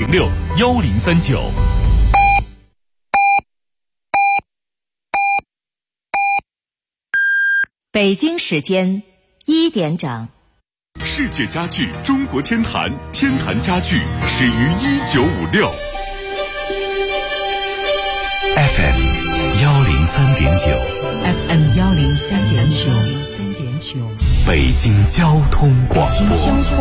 04061039。 北京时间1点整。 世界家具中国天坛，天坛家具始于1956。FM 103.9，FM 103.9， 北京交通广播，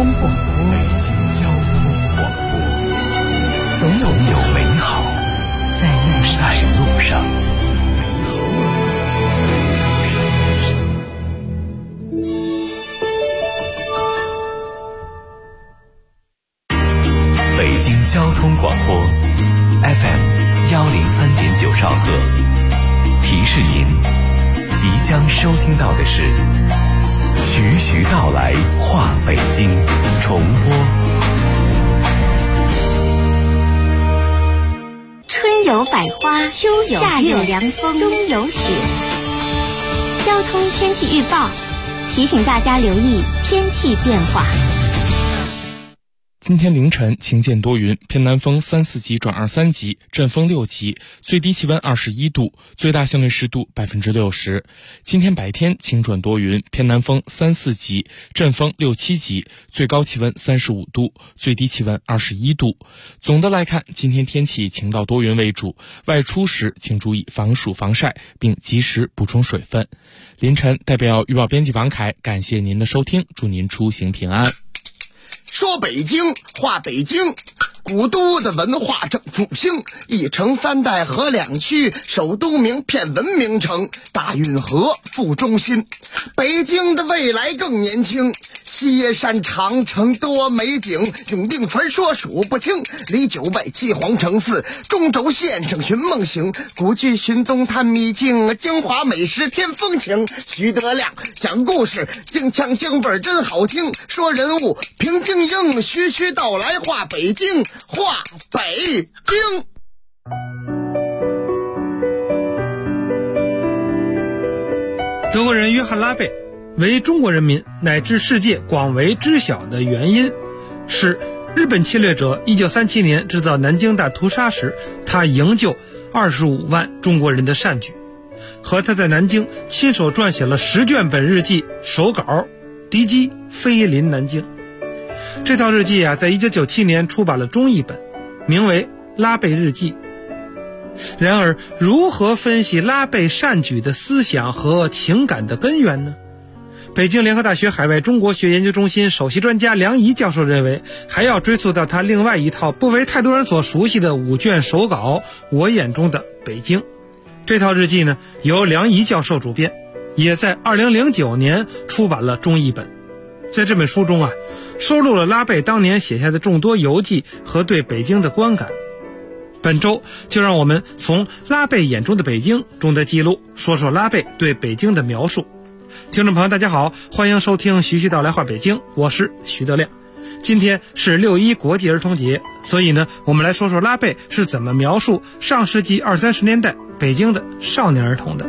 总有美好在路上。北京交通广播 FM 103.9兆赫，提示您即将收听到的是徐徐道来话北京重播。 春有百花，秋有夏有凉风，冬有雪。交通天气预报提醒大家留意天气变化。 今天凌晨晴间多云，偏南风3、4级转2、3级，阵风6级，最低气温21度，最大相对湿度60%。今天白天晴转多云，偏南风3、4级，阵风6、7级，最高气温35度，最低气温21度。总的来看，今天天气晴到多云为主，外出时请注意防暑防晒，并及时补充水分。凌晨代表预报编辑王凯，感谢您的收听，祝您出行平安。 说北京话北京，古都的文化正复兴，一城三代合两区，首都名片文明城，大运河副中心。北京的未来更年轻，西山长城多美景，永定传说数不清，离9拜七皇城寺，中轴线上寻梦行，古剧寻东探秘境，京华美食添风情。徐德亮讲故事，京腔京味真好听，说人物平静应，徐徐道来话北京，话北京。 德国人约翰·拉贝为中国人民乃至世界广为知晓的原因是，日本侵略者1937年制造南京大屠杀时，他营救25万中国人的善举，和他在南京亲手撰写了10卷本日记手稿，敌机飞临南京。这套日记在1997年出版了中译本，名为《拉贝日记》。然而，如何分析拉贝善举的思想和情感的根源呢？北京联合大学海外中国学研究中心首席专家梁怡教授认为，还要追溯到他另外一套不为太多人所熟悉的5卷手稿《我眼中的北京》。这套日记呢，由梁怡教授主编，也在2009年出版了中译本。在这本书中收录了拉贝当年写下的众多游记和对北京的观感。本周就让我们从拉贝眼中的北京中的记录说说拉贝对北京的描述。听众朋友大家好，欢迎收听徐徐道来话北京，我是徐德亮。今天是6·1国际儿童节，所以呢，我们来说说拉贝是怎么描述上世纪20、30年代北京的少年儿童的。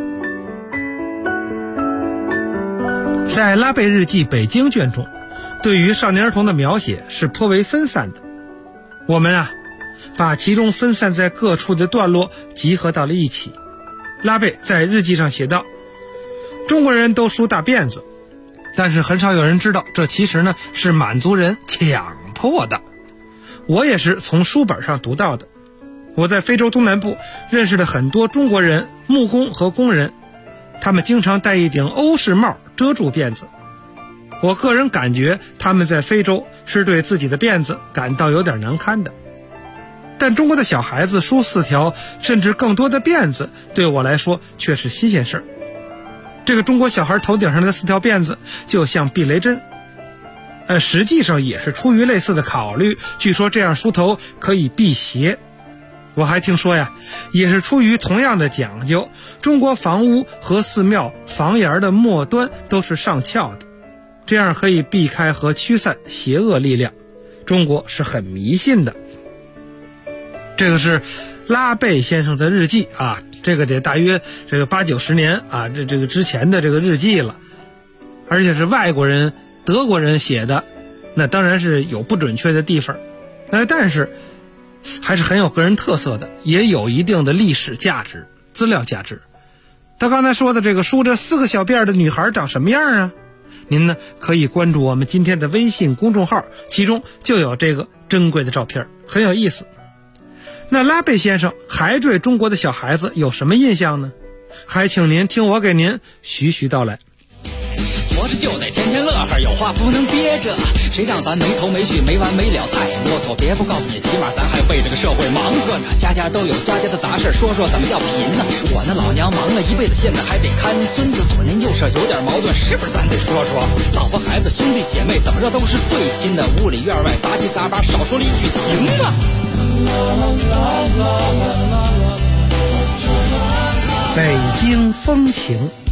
在拉贝日记北京卷中，对于少年儿童的描写是颇为分散的。我们把其中分散在各处的段落集合到了一起。拉贝在日记上写道，中国人都梳大辫子，但是很少有人知道，这其实呢是满族人强迫的。我也是从书本上读到的。我在非洲东南部认识了很多中国人，木工和工人，他们经常戴一顶欧式帽遮住辫子。我个人感觉他们在非洲是对自己的辫子感到有点难堪的。但中国的小孩子梳4条甚至更多的辫子，对我来说却是新鲜事儿。这个中国小孩头顶上的4条辫子就像避雷针，实际上也是出于类似的考虑，据说这样梳头可以辟邪。我还听说也是出于同样的讲究，中国房屋和寺庙房檐的末端都是上翘的，这样可以避开和驱散邪恶力量。中国是很迷信的。这个是拉贝先生的日记这个得大约这个8、90年这个之前的这个日记了，而且是外国人德国人写的，那当然是有不准确的地方。但是还是很有个人特色的，也有一定的历史价值、资料价值。他刚才说的这个梳着4个小辫的女孩长什么样啊？您呢可以关注我们今天的微信公众号，其中就有这个珍贵的照片，很有意思。那拉贝先生还对中国的小孩子有什么印象呢？还请您听我给您徐徐道来。 活着就得天天乐呵，有话不能憋着，谁让咱没头没绪没完没了，太啰嗦。别不告诉你，起码咱还为这个社会忙活呢。家家都有家家的杂事，说说怎么叫贫呢？我那老娘忙了一辈子，现在还得看孙子，左邻右舍有点矛盾，是不是咱得说说？老婆孩子兄弟姐妹怎么着都是最亲的，屋里院外杂七杂八，少说了一句行吗？ 北京风情。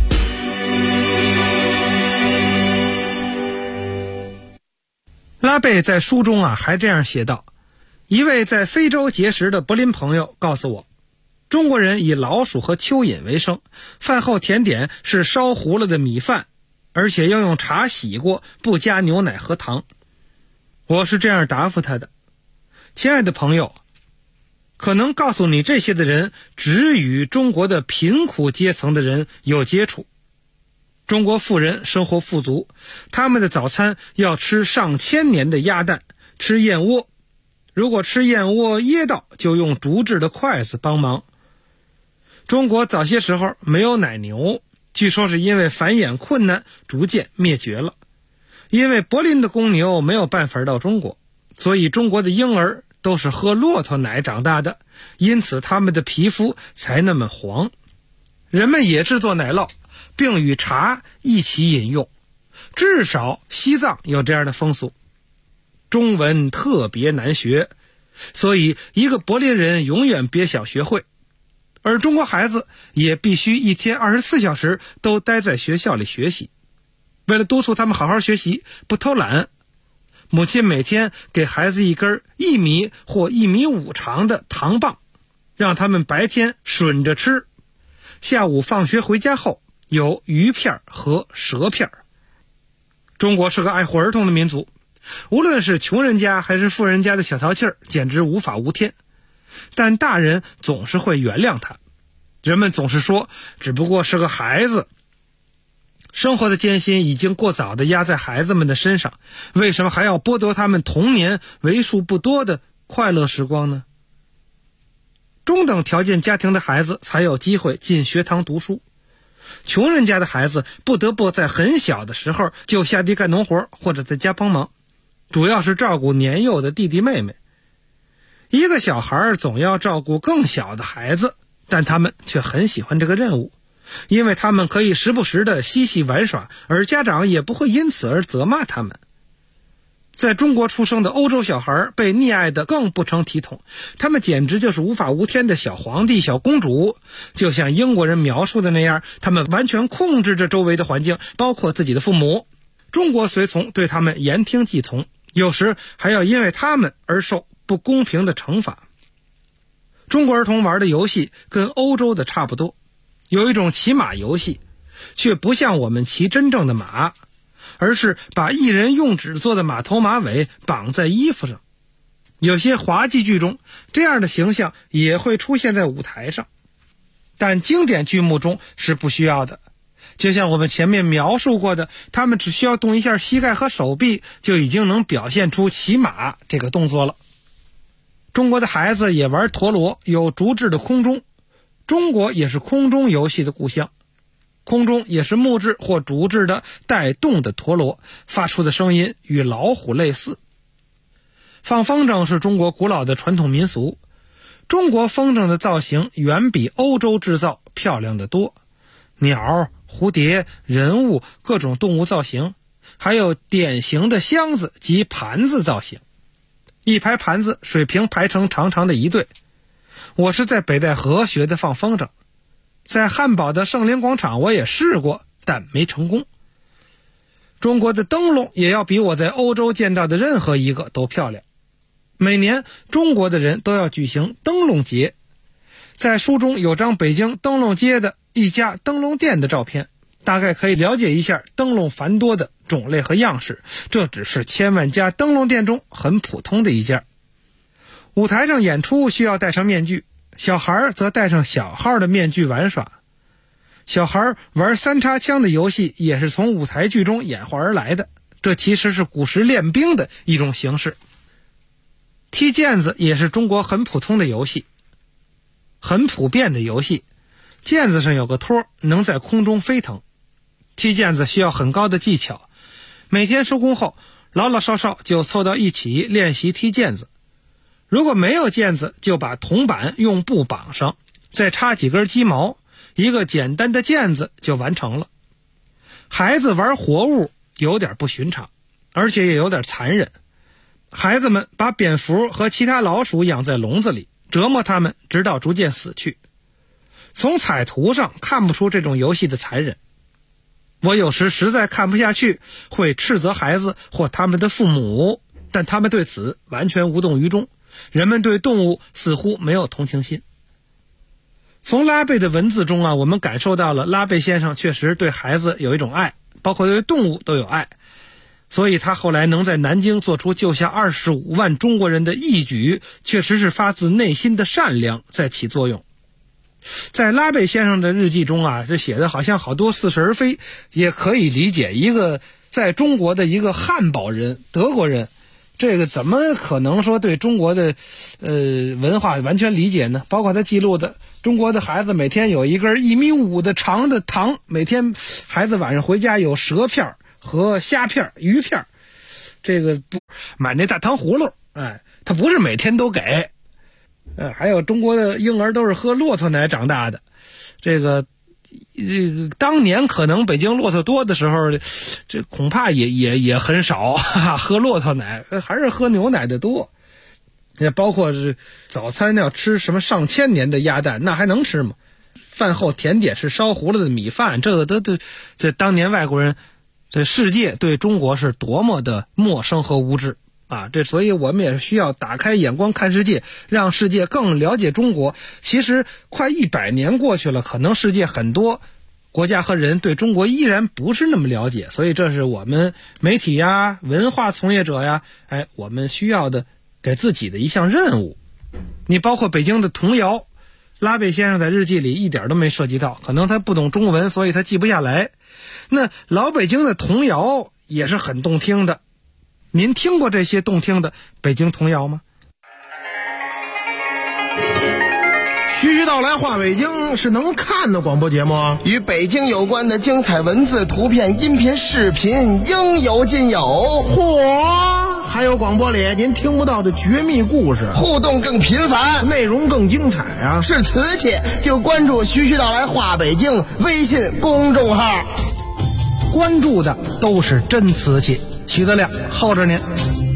拉贝在书中还这样写道，一位在非洲结识的柏林朋友告诉我，中国人以老鼠和蚯蚓为生，饭后甜点是烧糊了的米饭，而且要用茶洗过，不加牛奶和糖。我是这样答复他的，亲爱的朋友，可能告诉你这些的人只与中国的贫苦阶层的人有接触。中国富人生活富足，他们的早餐要吃上千年的鸭蛋，吃燕窝，如果吃燕窝噎到，就用竹制的筷子帮忙。中国早些时候没有奶牛，据说是因为繁衍困难逐渐灭绝了。因为柏林的公牛没有办法到中国，所以中国的婴儿都是喝骆驼奶长大的，因此他们的皮肤才那么黄。人们也制作奶酪，并与茶一起饮用，至少西藏有这样的风俗。中文特别难学，所以一个柏林人永远别想学会，而中国孩子也必须一天24小时都待在学校里学习。为了督促他们好好学习，不偷懒，母亲每天给孩子一根1米或1.5米长的糖棒，让他们白天吮着吃，下午放学回家后有鱼片和蛇片。中国是个爱护儿童的民族，无论是穷人家还是富人家的小淘气儿，简直无法无天。但大人总是会原谅他，人们总是说只不过是个孩子。生活的艰辛已经过早地压在孩子们的身上，为什么还要剥夺他们童年为数不多的快乐时光呢？中等条件家庭的孩子才有机会进学堂读书，穷人家的孩子不得不在很小的时候就下地干农活，或者在家帮忙，主要是照顾年幼的弟弟妹妹。一个小孩总要照顾更小的孩子，但他们却很喜欢这个任务，因为他们可以时不时的嬉戏玩耍，而家长也不会因此而责骂他们。在中国出生的欧洲小孩被溺爱的更不成体统，他们简直就是无法无天的小皇帝、小公主，就像英国人描述的那样，他们完全控制着周围的环境，包括自己的父母。中国随从对他们言听计从，有时还要因为他们而受不公平的惩罚。中国儿童玩的游戏跟欧洲的差不多，有一种骑马游戏，却不像我们骑真正的马，而是把一人用纸做的马头马尾绑在衣服上。有些滑稽剧中，这样的形象也会出现在舞台上，但经典剧目中是不需要的。就像我们前面描述过的，他们只需要动一下膝盖和手臂，就已经能表现出骑马这个动作了。中国的孩子也玩陀螺，有竹制的空中，中国也是空中游戏的故乡。空中也是木质或竹制的带动的陀螺，发出的声音与老虎类似。放风筝是中国古老的传统民俗，中国风筝的造型远比欧洲制造漂亮得多，鸟、蝴蝶、人物、各种动物造型，还有典型的箱子及盘子造型。一排盘子水平排成长长的一队。我是在北戴河学的放风筝，在汉堡的圣灵广场我也试过，但没成功。中国的灯笼也要比我在欧洲见到的任何一个都漂亮。每年中国的人都要举行灯笼节，在书中有张北京灯笼街的一家灯笼店的照片，大概可以了解一下灯笼繁多的种类和样式，这只是千万家灯笼店中很普通的一家。 舞台上演出需要戴上面具，小孩则戴上小号的面具玩耍。小孩玩三叉枪的游戏也是从舞台剧中演化而来的，这其实是古时练兵的一种形式。踢毽子也是中国很普通的游戏，很普遍的游戏。毽子上有个托，能在空中飞腾。踢毽子需要很高的技巧，每天收工后老老少少就凑到一起练习踢毽子。如果没有毽子，就把铜板用布绑上，再插几根鸡毛，一个简单的毽子就完成了。孩子玩活物有点不寻常，而且也有点残忍。孩子们把蝙蝠和其他老鼠养在笼子里，折磨它们直到逐渐死去。从彩图上看不出这种游戏的残忍。我有时实在看不下去，会斥责孩子或他们的父母，但他们对此完全无动于衷。人们对动物似乎没有同情心。从拉贝的文字中我们感受到了拉贝先生确实对孩子有一种爱，包括对动物都有爱。所以他后来能在南京做出救下25万中国人的义举，确实是发自内心的善良在起作用。在拉贝先生的日记中这写的好像好多似是而非，也可以理解一个在中国的一个汉堡人，德国人，这个怎么可能说对中国的文化完全理解呢？包括他记录的中国的孩子每天有一根1.5米的长的糖，每天孩子晚上回家有蛇片和虾片、鱼片，这个买那大糖葫芦，他不是每天都给。还有中国的婴儿都是喝骆驼奶长大的，这个当年可能北京骆驼多的时候，这恐怕也很少喝骆驼奶，还是喝牛奶的多。也包括是早餐要吃什么上千年的鸭蛋，那还能吃吗？饭后甜点是烧糊了的米饭，这个这当年外国人，这世界对中国是多么的陌生和无知。所以我们也是需要打开眼光看世界，让世界更了解中国。其实快100年过去了，可能世界很多国家和人对中国依然不是那么了解，所以这是我们媒体文化从业者我们需要的给自己的一项任务。你包括北京的童谣，拉贝先生在日记里一点都没涉及到，可能他不懂中文，所以他记不下来。那老北京的童谣也是很动听的。您听过这些动听的北京童谣吗？ 徐徐道来话北京是能看的广播节目， 与北京有关的精彩文字、图片、音频、视频应有尽有。 嚯！还有广播里您听不到的绝密故事， 互动更频繁， 内容更精彩是瓷器就关注徐徐道来话北京微信公众号， 关注的都是真瓷器。徐德亮候着您。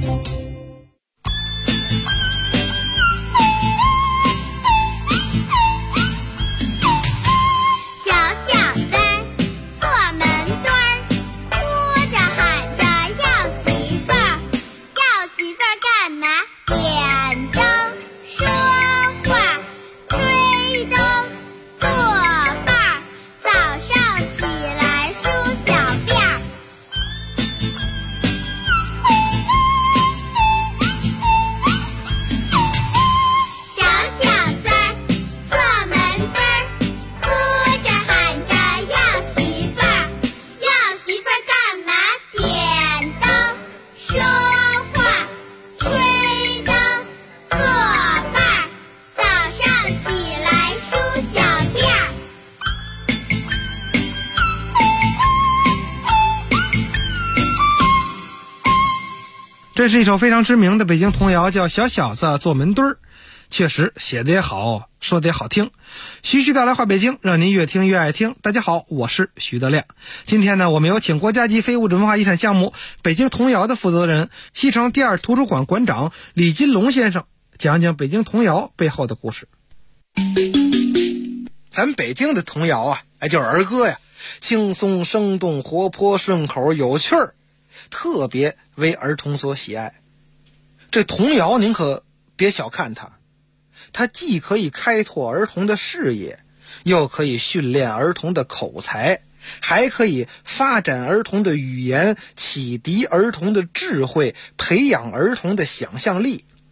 这是一首非常知名的北京童谣，叫《小小子坐门墩儿》，确实写得也好，说得也好听。徐徐道来话北京，让您越听越爱听。大家好，我是徐德亮。今天呢，我们有请国家级非物质文化遗产项目北京童谣的负责人、西城第2图书馆馆长李金龙先生讲讲北京童谣背后的故事。咱北京的童谣就是儿歌呀，轻松生动活泼顺口有趣儿，特别为儿童所喜爱。这童谣您可别小看它既可以开拓儿童的视野，又可以训练儿童的口才，还可以发展儿童的语言，启迪儿童的智慧，培养儿童的想象力。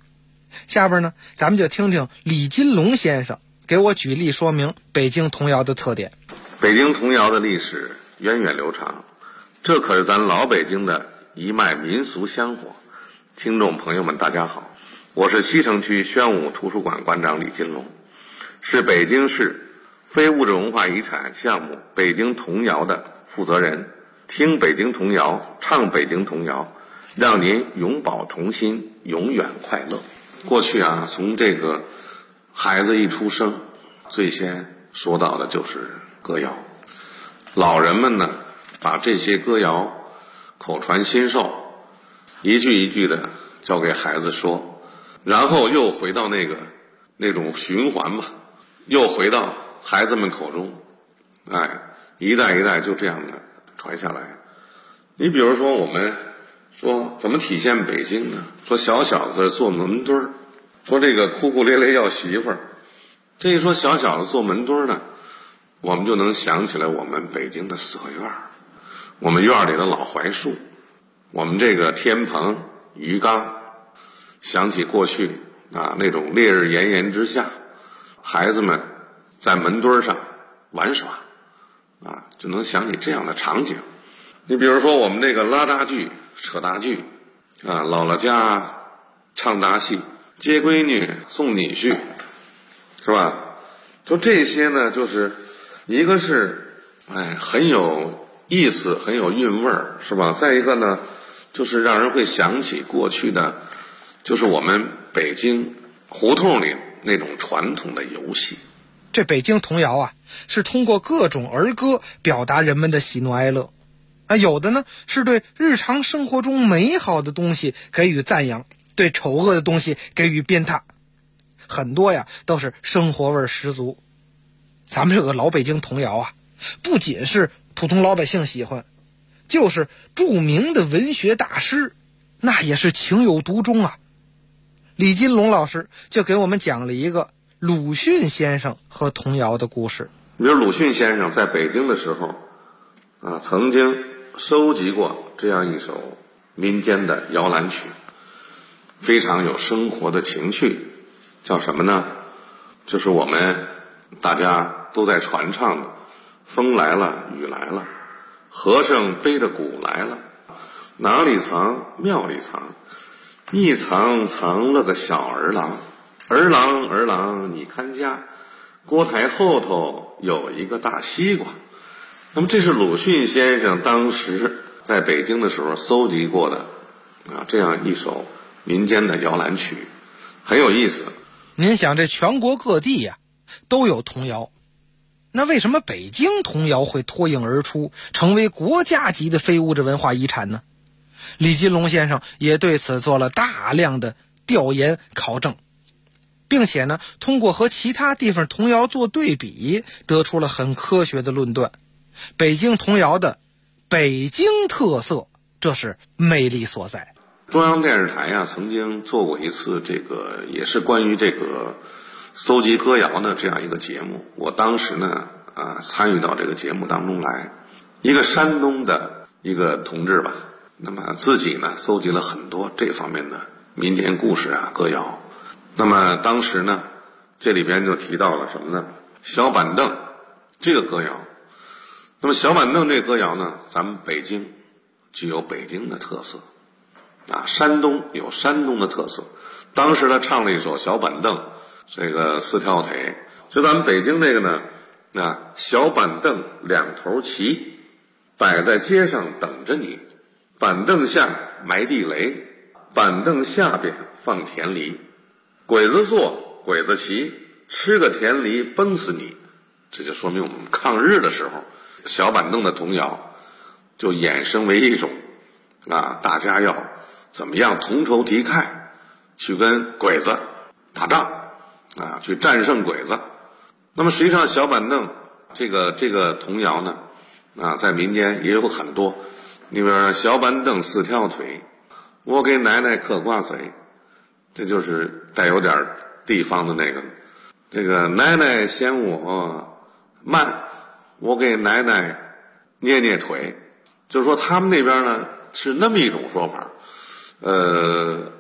下边呢，咱们就听听李金龙先生给我举例说明北京童谣的特点。 北京童谣的历史源远流长，这可是咱老北京的一脉民俗香火。听众朋友们大家好，我是西城区宣武图书馆馆长李金龙，是北京市非物质文化遗产项目北京童谣的负责人。听北京童谣，唱北京童谣，让您永葆童心，永远快乐。过去啊，从这个孩子一出生，最先说到的就是歌谣。老人们呢，把这些歌谣口传心授，一句一句的教给孩子说，然后又回到那种循环吧，又回到孩子们口中，一代一代就这样的传下来。你比如说，我们说怎么体现北京呢？说小小子做门墩儿，说这个哭哭咧咧要媳妇儿。这一说小小子做门墩儿呢，我们就能想起来我们北京的四合院，我们院里的老槐树，我们这个天棚鱼缸，想起过去那种烈日炎炎之下，孩子们在门墩上玩耍就能想起这样的场景。你比如说我们这个拉大锯扯大锯姥姥家唱大戏，接闺女送女婿，是吧？就这些呢，就是一个是很有意思，很有韵味儿，是吧？再一个呢，就是让人会想起过去的，就是我们北京胡同里那种传统的游戏。 这北京童谣是通过各种儿歌表达人们的喜怒哀乐有的呢是对日常生活中美好的东西给予赞扬，对丑恶的东西给予鞭挞，很多都是生活味十足。咱们这个老北京童谣不仅是普通老百姓喜欢，就是著名的文学大师那也是情有独钟李金龙老师就给我们讲了一个鲁迅先生和童谣的故事。 比如鲁迅先生在北京的时候曾经收集过这样一首民间的摇篮曲，非常有生活的情趣，叫什么呢？就是我们大家都在传唱的风来了雨来了，和尚背着鼓来了，哪里藏庙里藏，一藏藏了个小儿郎，儿郎你看家，锅台后头有一个大西瓜。那么这是鲁迅先生当时在北京的时候搜集过的这样一首民间的摇篮曲，很有意思。 您想，这全国各地都有童谣，那为什么北京童谣会脱颖而出，成为国家级的非物质文化遗产呢？李金龙先生也对此做了大量的调研考证，并且呢，通过和其他地方童谣做对比，得出了很科学的论断。北京童谣的北京特色，这是魅力所在。 中央电视台曾经做过一次这个也是关于这个搜集歌谣的这样一个节目，我当时呢参与到这个节目当中来。一个山东的一个同志吧，那么自己呢搜集了很多这方面的民间故事歌谣。那么当时呢这里边就提到了什么呢？小板凳这个歌谣。那么小板凳这个歌谣呢，咱们北京具有北京的特色山东有山东的特色。当时他唱了一首小板凳，这个四条腿。就咱们北京这个呢小板凳两头齐，摆在街上等着你，板凳下埋地雷，板凳下边放田梨，鬼子坐鬼子骑，吃个田梨崩死你。这就说明我们抗日的时候小板凳的童谣就衍生为一种大家要怎么样同仇敌忾，去跟鬼子打仗去战胜鬼子。那么实际上小板凳这个童谣呢在民间也有很多。里边小板凳四条腿，我给奶奶嗑瓜子，这就是带有点地方的那个。这个奶奶嫌我慢，我给奶奶捏捏腿。就是说他们那边呢是那么一种说法。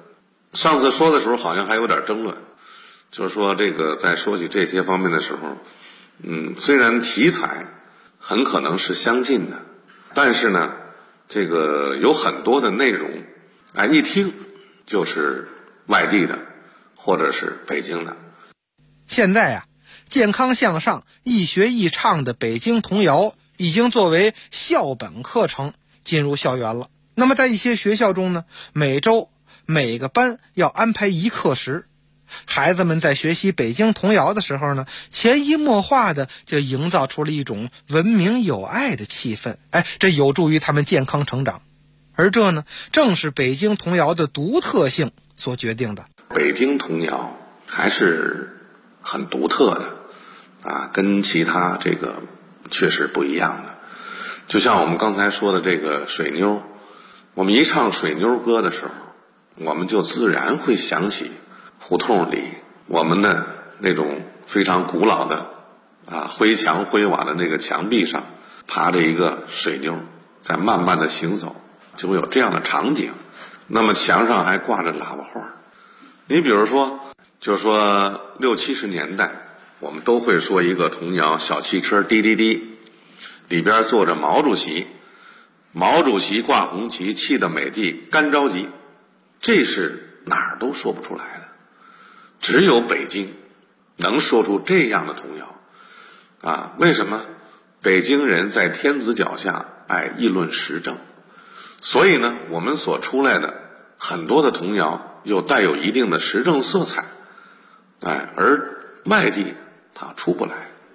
上次说的时候好像还有点争论，就是说这个在说起这些方面的时候，虽然题材很可能是相近的，但是呢，这个有很多的内容，一听就是外地的，或者是北京的。 现在呀，健康向上、易学易唱的北京童谣已经作为校本课程进入校园了。那么在一些学校中呢，每周每个班要安排一课时，孩子们在学习北京童谣的时候呢，潜移默化的就营造出了一种文明友爱的气氛，这有助于他们健康成长。而这呢，正是北京童谣的独特性所决定的。 北京童谣还是很独特的跟其他这个确实不一样的。就像我们刚才说的这个水妞，我们一唱水妞歌的时候，我们就自然会想起胡同里我们的那种非常古老的灰墙灰瓦的那个墙壁上爬着一个水妞在慢慢的行走，就会有这样的场景。那么墙上还挂着喇叭话，你比如说就是说60、70年代我们都会说一个童谣，小汽车滴滴滴，里边坐着毛主席，毛主席挂红旗，气得美帝干着急。这是哪儿都说不出来的，只有北京能说出这样的童谣为什么？北京人在天子脚下议论时政，所以呢，我们所出来的很多的童谣又带有一定的时政色彩，而外地它出不来。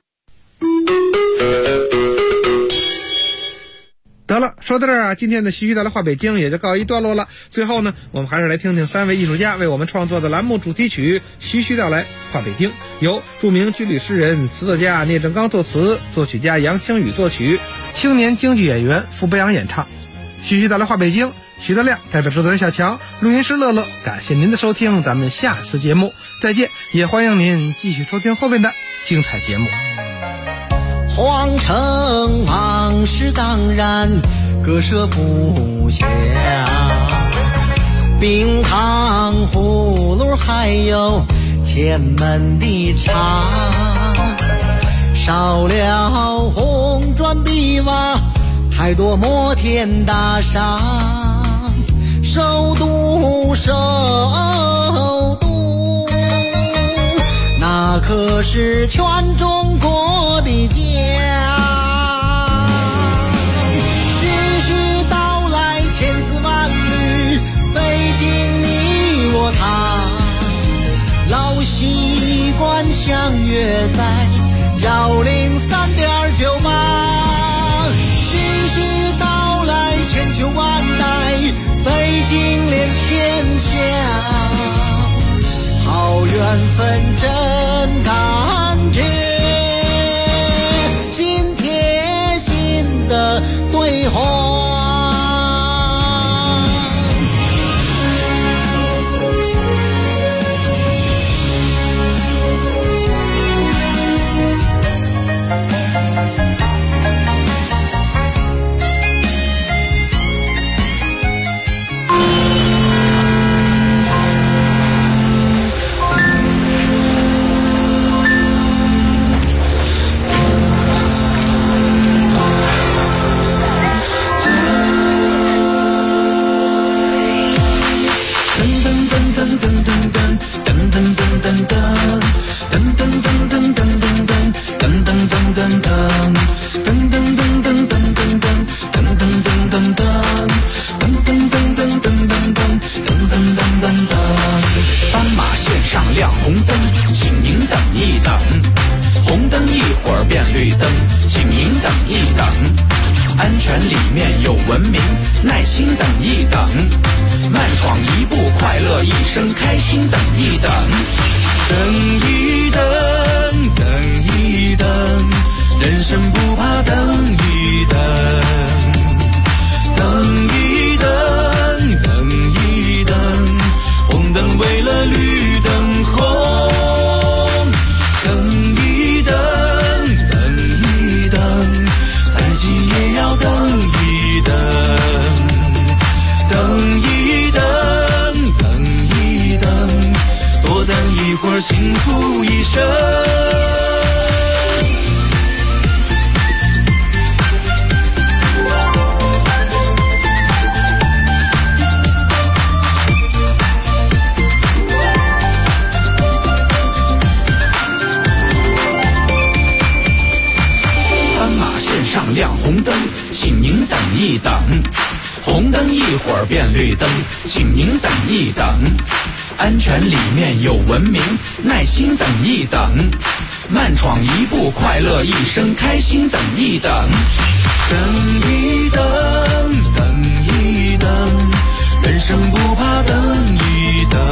得了，说到这儿今天的徐徐道来话北京也就告一段落了。最后呢，我们还是来听听3位艺术家为我们创作的栏目主题曲《徐徐道来话北京》，由著名军旅诗人、词作家聂正刚作词，作曲家杨清宇作曲，青年京剧演员傅北阳演唱。徐徐道来话北京，徐德亮代表制作人小强，录音师乐乐，感谢您的收听，咱们下次节目再见，也欢迎您继续收听后面的精彩节目。 皇城往事当然割舍不下，冰糖葫芦还有前门的茶，少了红砖碧瓦，太多摩天大厦，首都那可是全中国的家。徐徐道来千丝万缕，北京你我他，老习惯相约在103.98。徐徐道来千秋万代，北京连天下，好缘分真感觉，心贴心的对话。 斑马线上亮红灯，请您等一等。红灯一会儿变绿灯，请您等一等。安全里面有文明，耐心等一等。慢闯一步，快乐一生，开心等一等。等一等，等一等，人生不怕等一等。等一等，等一等，红灯为了绿灯红。等一等，等一等，再急也要等一等。等一等，等一一生。 上亮红灯，请您等一等。红灯一会儿变绿灯，请您等一等。安全里面有文明，耐心等一等。慢闯一步，快乐一生，开心等一等。 等一等，等一等，人生不怕等一等。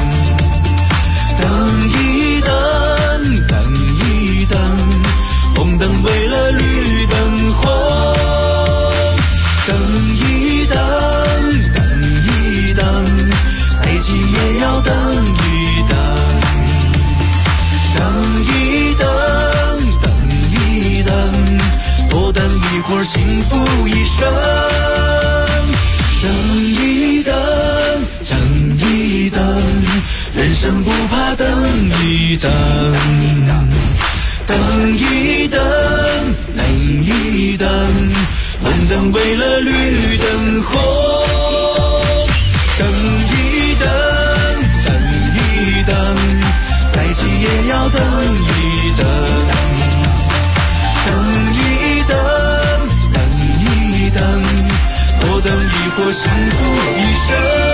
等一等，等一等，红灯为了绿灯红。等一等，等一等，再急也要等一等。等一等，等一等，多等一会儿幸福一生。等一等，等一等，人生不怕等一等。等一等，等一等，红灯为了绿灯红。等一等，等一等，再急也要等一等。等一等，等一等，多等一会儿幸福一生。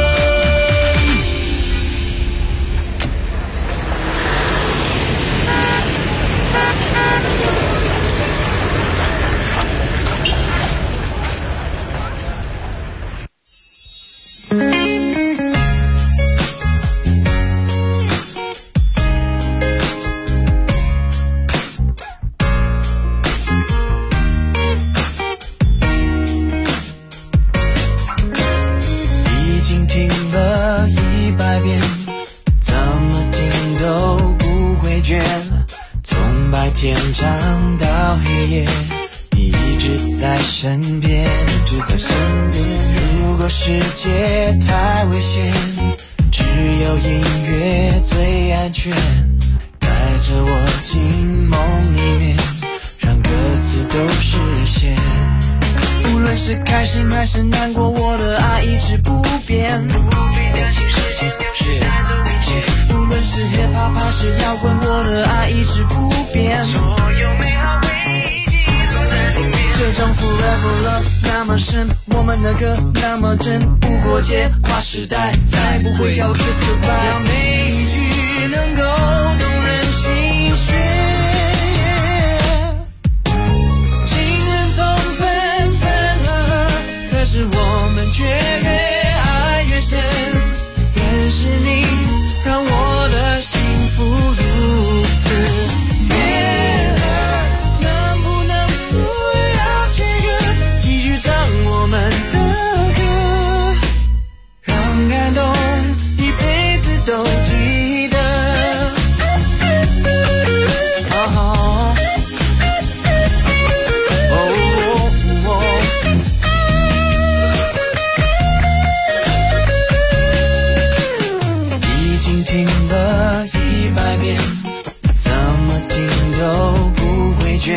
天长到黑夜，你一直在身边，一直在身边。如果世界太危险，只有音乐最安全。带着我进梦里面，让歌词都实现。无论是开心还是难过，我的爱一直不变。不必担心时间流逝带走一切。无论是 hip hop 还是摇滚，我的爱一直不变。所有美好回忆记录在里面。这种 forever love 那么深，我们的歌那么真，不过界跨时代，再不会叫 kiss goodbye。要每一句能够